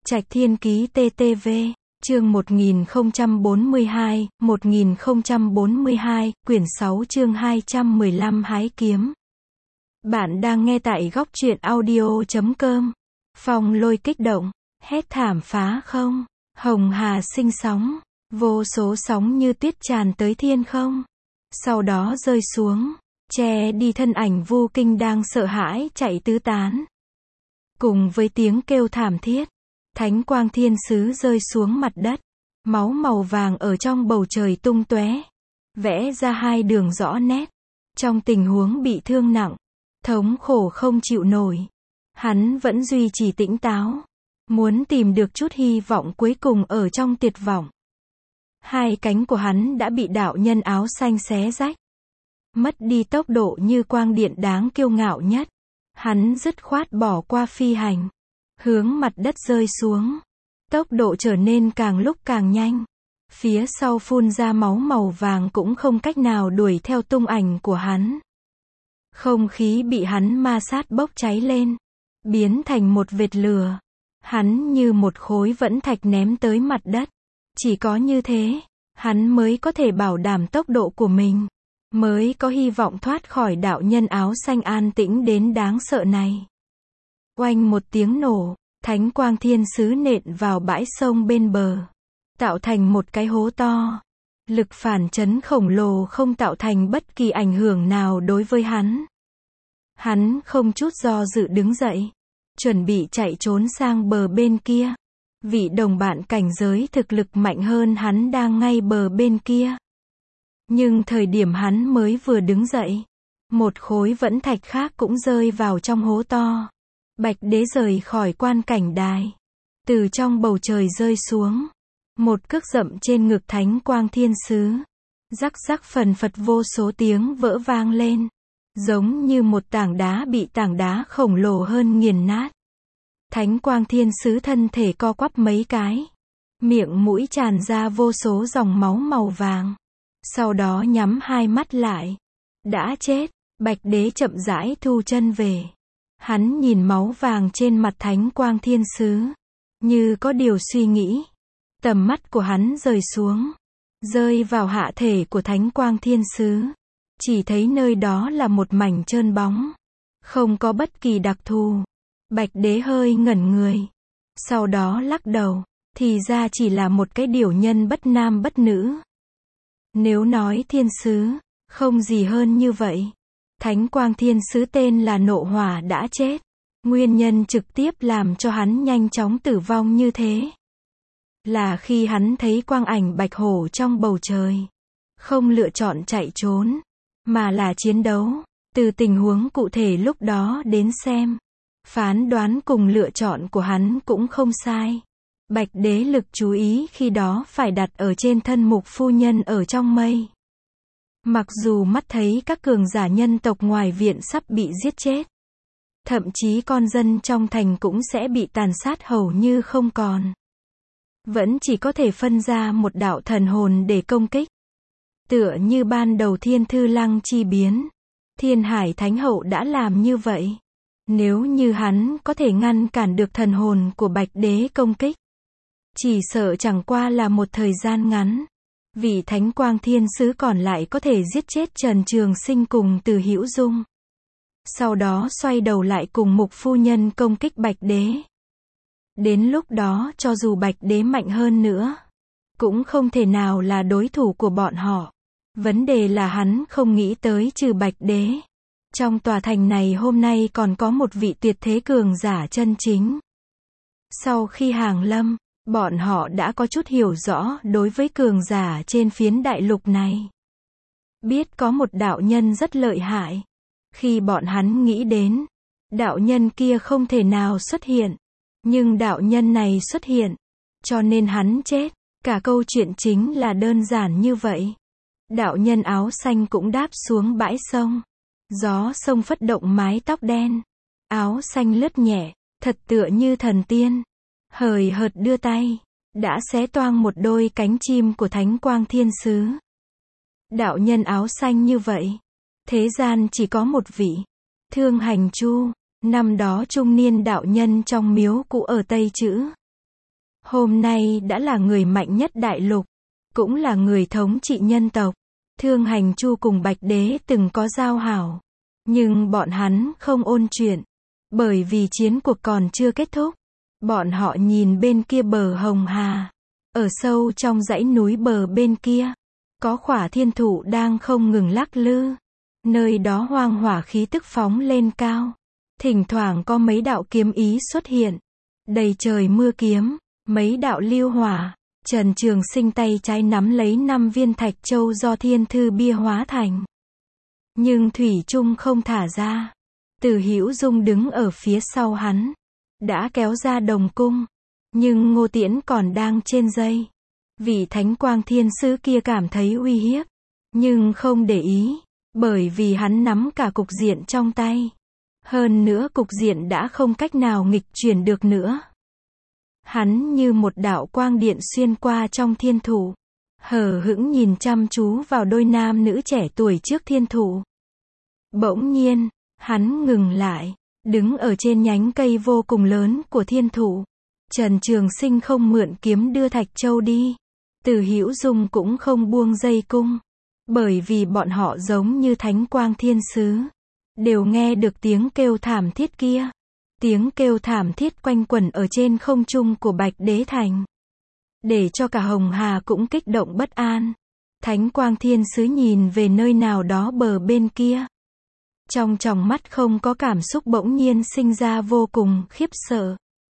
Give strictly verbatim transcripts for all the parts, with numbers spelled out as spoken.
Trạch Thiên Ký tê tê vê, chương một nghìn không trăm bốn mươi hai, một nghìn không trăm bốn mươi hai, quyển sáu chương hai trăm mười lăm Hái Kiếm. Bạn đang nghe tại góc truyện audio chấm com. Phong lôi kích động, hét thảm phá không, hồng hà sinh sóng, vô số sóng như tuyết tràn tới thiên không. Sau đó rơi xuống, che đi thân ảnh Vu Kinh đang sợ hãi chạy tứ tán. Cùng với tiếng kêu thảm thiết, Thánh quang thiên sứ rơi xuống mặt đất, máu màu vàng ở trong bầu trời tung tóe, vẽ ra hai đường rõ nét. Trong tình huống bị thương nặng, thống khổ không chịu nổi, hắn vẫn duy trì tỉnh táo, muốn tìm được chút hy vọng cuối cùng ở trong tuyệt vọng. Hai cánh của hắn đã bị đạo nhân áo xanh xé rách, mất đi tốc độ như quang điện đáng kiêu ngạo nhất. Hắn dứt khoát bỏ qua phi hành, hướng mặt đất rơi xuống. Tốc độ trở nên càng lúc càng nhanh. Phía sau phun ra máu màu vàng cũng không cách nào đuổi theo tung ảnh của hắn. Không khí bị hắn ma sát bốc cháy lên, biến thành một vệt lửa. Hắn như một khối vẫn thạch ném tới mặt đất. Chỉ có như thế, hắn mới có thể bảo đảm tốc độ của mình, mới có hy vọng thoát khỏi đạo nhân áo xanh an tĩnh đến đáng sợ này. Oanh một tiếng nổ, Thánh quang thiên sứ nện vào bãi sông bên bờ, tạo thành một cái hố to. Lực phản chấn khổng lồ không tạo thành bất kỳ ảnh hưởng nào đối với hắn. Hắn không chút do dự đứng dậy, chuẩn bị chạy trốn sang bờ bên kia. Vị đồng bạn cảnh giới thực lực mạnh hơn hắn đang ngay bờ bên kia. Nhưng thời điểm hắn mới vừa đứng dậy, một khối vẫn thạch khác cũng rơi vào trong hố to. Bạch đế rời khỏi quan cảnh đài, từ trong bầu trời rơi xuống, một cước dậm trên ngực Thánh quang thiên sứ. Rắc rắc phần phật vô số tiếng vỡ vang lên, giống như một tảng đá bị tảng đá khổng lồ hơn nghiền nát. Thánh quang thiên sứ thân thể co quắp mấy cái, miệng mũi tràn ra vô số dòng máu màu vàng. Sau đó nhắm hai mắt lại. Đã chết. Bạch đế chậm rãi thu chân về. Hắn nhìn máu vàng trên mặt Thánh quang thiên sứ, như có điều suy nghĩ. Tầm mắt của hắn rời xuống, rơi vào hạ thể của Thánh quang thiên sứ. Chỉ thấy nơi đó là một mảnh trơn bóng, không có bất kỳ đặc thù. Bạch đế hơi ngẩn người, sau đó lắc đầu, thì ra chỉ là một cái điểu nhân bất nam bất nữ. Nếu nói thiên sứ, không gì hơn như vậy. Thánh quang thiên sứ tên là Nộ Hỏa đã chết. Nguyên nhân trực tiếp làm cho hắn nhanh chóng tử vong như thế, là khi hắn thấy quang ảnh bạch hổ trong bầu trời. Không lựa chọn chạy trốn, mà là chiến đấu. Từ tình huống cụ thể lúc đó đến xem, phán đoán cùng lựa chọn của hắn cũng không sai. Bạch đế lực chú ý khi đó phải đặt ở trên thân mục phu nhân ở trong mây. Mặc dù mắt thấy các cường giả nhân tộc ngoài viện sắp bị giết chết, thậm chí con dân trong thành cũng sẽ bị tàn sát hầu như không còn, vẫn chỉ có thể phân ra một đạo thần hồn để công kích. Tựa như ban đầu Thiên Thư Lăng chi biến, Thiên Hải Thánh Hậu đã làm như vậy. Nếu như hắn có thể ngăn cản được thần hồn của Bạch đế công kích, chỉ sợ chẳng qua là một thời gian ngắn, vị Thánh quang thiên sứ còn lại có thể giết chết Trần Trường Sinh cùng Từ Hữu Dung. Sau đó xoay đầu lại cùng mục phu nhân công kích Bạch đế. Đến lúc đó cho dù Bạch đế mạnh hơn nữa, cũng không thể nào là đối thủ của bọn họ. Vấn đề là hắn không nghĩ tới trừ Bạch đế, trong tòa thành này hôm nay còn có một vị tuyệt thế cường giả chân chính. Sau khi hàng lâm, bọn họ đã có chút hiểu rõ đối với cường giả trên phiến đại lục này. Biết có một đạo nhân rất lợi hại. Khi bọn hắn nghĩ đến, đạo nhân kia không thể nào xuất hiện, nhưng đạo nhân này xuất hiện, cho nên hắn chết. Cả câu chuyện chính là đơn giản như vậy. Đạo nhân áo xanh cũng đáp xuống bãi sông. Gió sông phất động mái tóc đen, áo xanh lướt nhẹ, thật tựa như thần tiên. Hời hợt đưa tay, đã xé toang một đôi cánh chim của Thánh quang thiên sứ. Đạo nhân áo xanh như vậy, thế gian chỉ có một vị, Thương Hành Chu. Năm đó trung niên đạo nhân trong miếu cũ ở Tây Chữ, Hôm nay đã là người mạnh nhất đại lục, cũng là người thống trị nhân tộc. Thương Hành Chu cùng Bạch Đế từng có giao hảo, nhưng bọn hắn không ôn chuyện, bởi vì chiến cuộc còn chưa kết thúc. Bọn họ nhìn bên kia bờ Hồng Hà, ở sâu trong dãy núi bờ bên kia, có khỏa thiên thụ đang không ngừng lắc lư. Nơi đó hoang hỏa khí tức phóng lên cao, thỉnh thoảng có mấy đạo kiếm ý xuất hiện, đầy trời mưa kiếm, mấy đạo lưu hỏa. Trần Trường Sinh tay trái nắm lấy năm viên thạch châu do thiên thư bia hóa thành, nhưng thủy chung không thả ra. Từ Hữu Dung đứng ở phía sau hắn, đã kéo ra đồng cung, nhưng Ngô Tiễn còn đang trên dây. Vị Thánh Quang Thiên Sứ kia cảm thấy uy hiếp, nhưng không để ý, bởi vì hắn nắm cả cục diện trong tay. Hơn nữa cục diện đã không cách nào nghịch chuyển được nữa. Hắn như một đạo quang điện xuyên qua trong thiên thụ, hờ hững nhìn chăm chú vào đôi nam nữ trẻ tuổi trước thiên thụ. Bỗng nhiên, hắn ngừng lại, đứng ở trên nhánh cây vô cùng lớn của thiên thụ. Trần Trường Sinh không mượn kiếm đưa thạch châu đi. Từ Hữu Dung cũng không buông dây cung, bởi vì bọn họ giống như Thánh Quang Thiên Sứ, đều nghe được tiếng kêu thảm thiết kia. Tiếng kêu thảm thiết quanh quẩn ở trên không trung của Bạch Đế Thành, để cho cả Hồng Hà cũng kích động bất an. Thánh Quang Thiên Sứ nhìn về nơi nào đó bờ bên kia. Trong tròng mắt không có cảm xúc, bỗng nhiên sinh ra vô cùng khiếp sợ.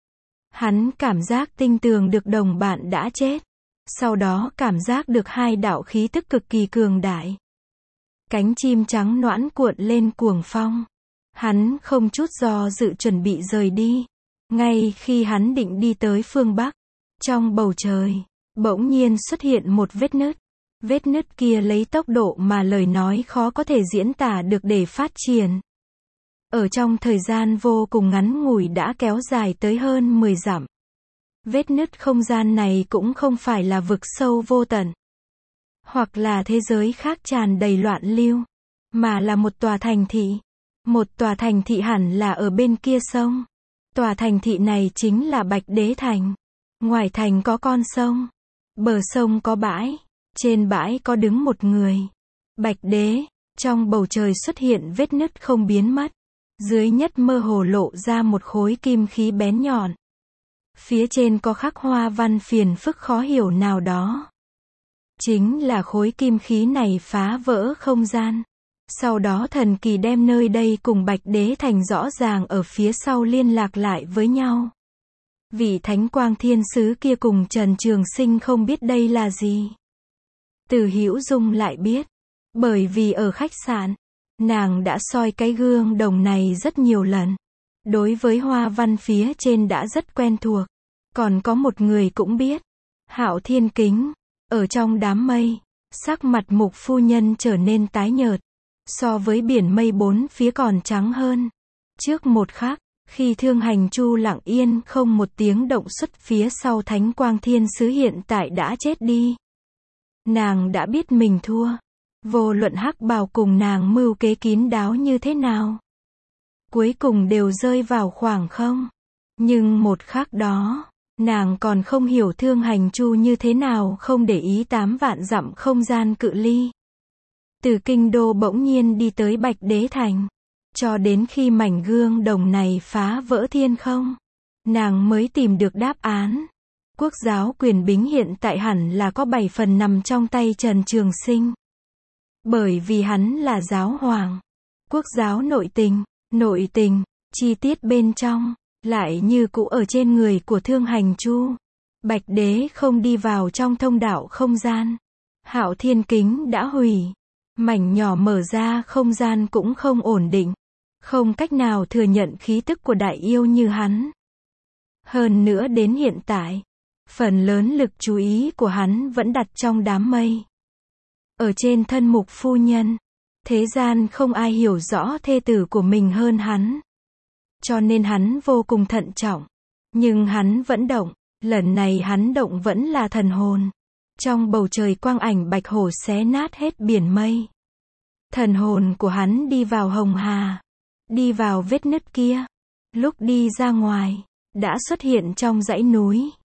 Hắn cảm giác tinh tường được đồng bạn đã chết. Sau đó cảm giác được hai đạo khí tức cực kỳ cường đại. Cánh chim trắng noãn cuộn lên cuồng phong. Hắn không chút do dự chuẩn bị rời đi. Ngay khi hắn định đi tới phương Bắc, trong bầu trời, bỗng nhiên xuất hiện một vết nứt. Vết nứt kia lấy tốc độ mà lời nói khó có thể diễn tả được để phát triển. Ở trong thời gian vô cùng ngắn ngủi đã kéo dài tới hơn mười dặm. Vết nứt không gian này cũng không phải là vực sâu vô tận, hoặc là thế giới khác tràn đầy loạn lưu, mà là một tòa thành thị. Một tòa thành thị hẳn là ở bên kia sông. Tòa thành thị này chính là Bạch Đế Thành. Ngoài thành có con sông, bờ sông có bãi, trên bãi có đứng một người. Bạch Đế, trong bầu trời xuất hiện vết nứt không biến mất. Dưới nhất mơ hồ lộ ra một khối kim khí bén nhọn. Phía trên có khắc hoa văn phiền phức khó hiểu nào đó. Chính là khối kim khí này phá vỡ không gian. Sau đó thần kỳ đem nơi đây cùng Bạch Đế Thành rõ ràng ở phía sau liên lạc lại với nhau. Vị Thánh Quang Thiên Sứ kia cùng Trần Trường Sinh không biết đây là gì. Từ Hữu Dung lại biết, bởi vì ở khách sạn, nàng đã soi cái gương đồng này rất nhiều lần. Đối với hoa văn phía trên đã rất quen thuộc. Còn có một người cũng biết, Hạo Thiên Kính. Ở trong đám mây, sắc mặt Mục phu nhân trở nên tái nhợt, so với biển mây bốn phía còn trắng hơn. Trước một khắc, khi Thương Hành Chu lặng yên không một tiếng động xuất phía sau Thánh Quang Thiên Sứ hiện tại đã chết đi. Nàng đã biết mình thua. Vô luận hắc bào cùng nàng mưu kế kín đáo như thế nào, cuối cùng đều rơi vào khoảng không. Nhưng một khắc đó, nàng còn không hiểu Thương Hành Chu như thế nào không để ý tám vạn dặm không gian cự ly. Từ kinh đô bỗng nhiên đi tới Bạch Đế Thành. Cho đến khi mảnh gương đồng này phá vỡ thiên không, nàng mới tìm được đáp án. Quốc giáo quyền bính hiện tại hẳn là có bảy phần nằm trong tay Trần Trường Sinh. Bởi vì hắn là giáo hoàng. Quốc giáo nội tình, nội tình, chi tiết bên trong, lại như cũ ở trên người của Thương Hành Chu. Bạch Đế không đi vào trong thông đạo không gian. Hạo Thiên Kính đã hủy. Mảnh nhỏ mở ra không gian cũng không ổn định. Không cách nào thừa nhận khí tức của đại yêu như hắn. Hơn nữa đến hiện tại, phần lớn lực chú ý của hắn vẫn đặt trong đám mây. Ở trên thân Mục phu nhân, thế gian không ai hiểu rõ thê tử của mình hơn hắn. Cho nên hắn vô cùng thận trọng. Nhưng hắn vẫn động, lần này hắn động vẫn là thần hồn. Trong bầu trời quang ảnh bạch hổ xé nát hết biển mây. Thần hồn của hắn đi vào Hồng Hà, đi vào vết nứt kia. Lúc đi ra ngoài, đã xuất hiện trong dãy núi.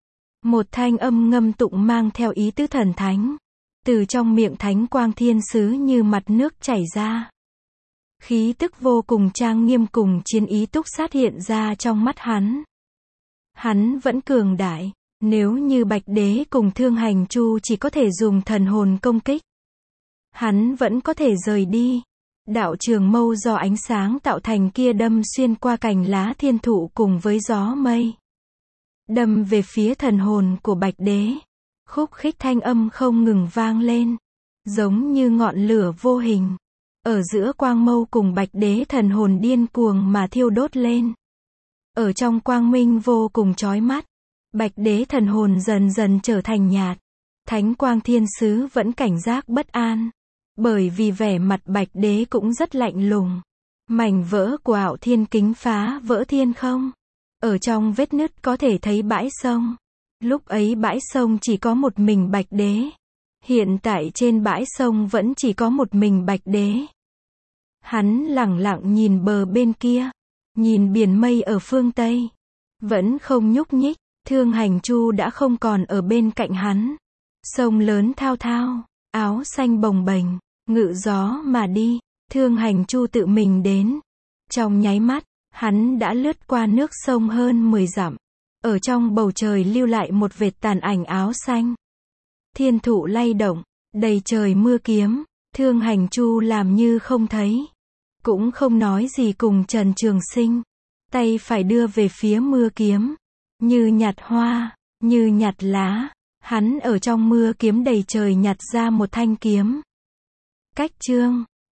Một thanh âm ngâm tụng mang theo ý tứ thần thánh. Từ trong miệng Thánh Quang Thiên Sứ như mặt nước chảy ra. Khí tức vô cùng trang nghiêm cùng chiến ý túc sát hiện ra trong mắt hắn. Hắn vẫn cường đại. Nếu như Bạch Đế cùng Thương Hành Chu chỉ có thể dùng thần hồn công kích, hắn vẫn có thể rời đi. Đạo trường mâu do ánh sáng tạo thành kia đâm xuyên qua cành lá thiên thụ cùng với gió mây. Đâm về phía thần hồn của Bạch Đế. Khúc khích thanh âm không ngừng vang lên. Giống như ngọn lửa vô hình. Ở giữa quang mâu cùng Bạch Đế thần hồn điên cuồng mà thiêu đốt lên. Ở trong quang minh vô cùng chói mắt. Bạch Đế thần hồn dần dần trở thành nhạt. Thánh Quang Thiên Sứ vẫn cảnh giác bất an. Bởi vì vẻ mặt Bạch Đế cũng rất lạnh lùng. Mảnh vỡ của Ảo Thiên Kính phá vỡ thiên không. Ở trong vết nứt có thể thấy bãi sông. Lúc ấy bãi sông chỉ có một mình Bạch Đế. Hiện tại trên bãi sông vẫn chỉ có một mình Bạch Đế. Hắn lẳng lặng nhìn bờ bên kia. Nhìn biển mây ở phương Tây. Vẫn không nhúc nhích. Thương Hành Chu đã không còn ở bên cạnh hắn. Sông lớn thao thao. Áo xanh bồng bềnh. Ngự gió mà đi. Thương Hành Chu tự mình đến. Trong nháy mắt, hắn đã lướt qua nước sông hơn mười dặm. Ở trong bầu trời lưu lại một vệt tàn ảnh áo xanh. Thiên thụ lay động. Đầy trời mưa kiếm. Thương Hành Chu làm như không thấy. Cũng không nói gì cùng Trần Trường Sinh. Tay phải đưa về phía mưa kiếm. Như nhặt hoa. Như nhặt lá. Hắn ở trong mưa kiếm đầy trời nhặt ra một thanh kiếm. Cách chương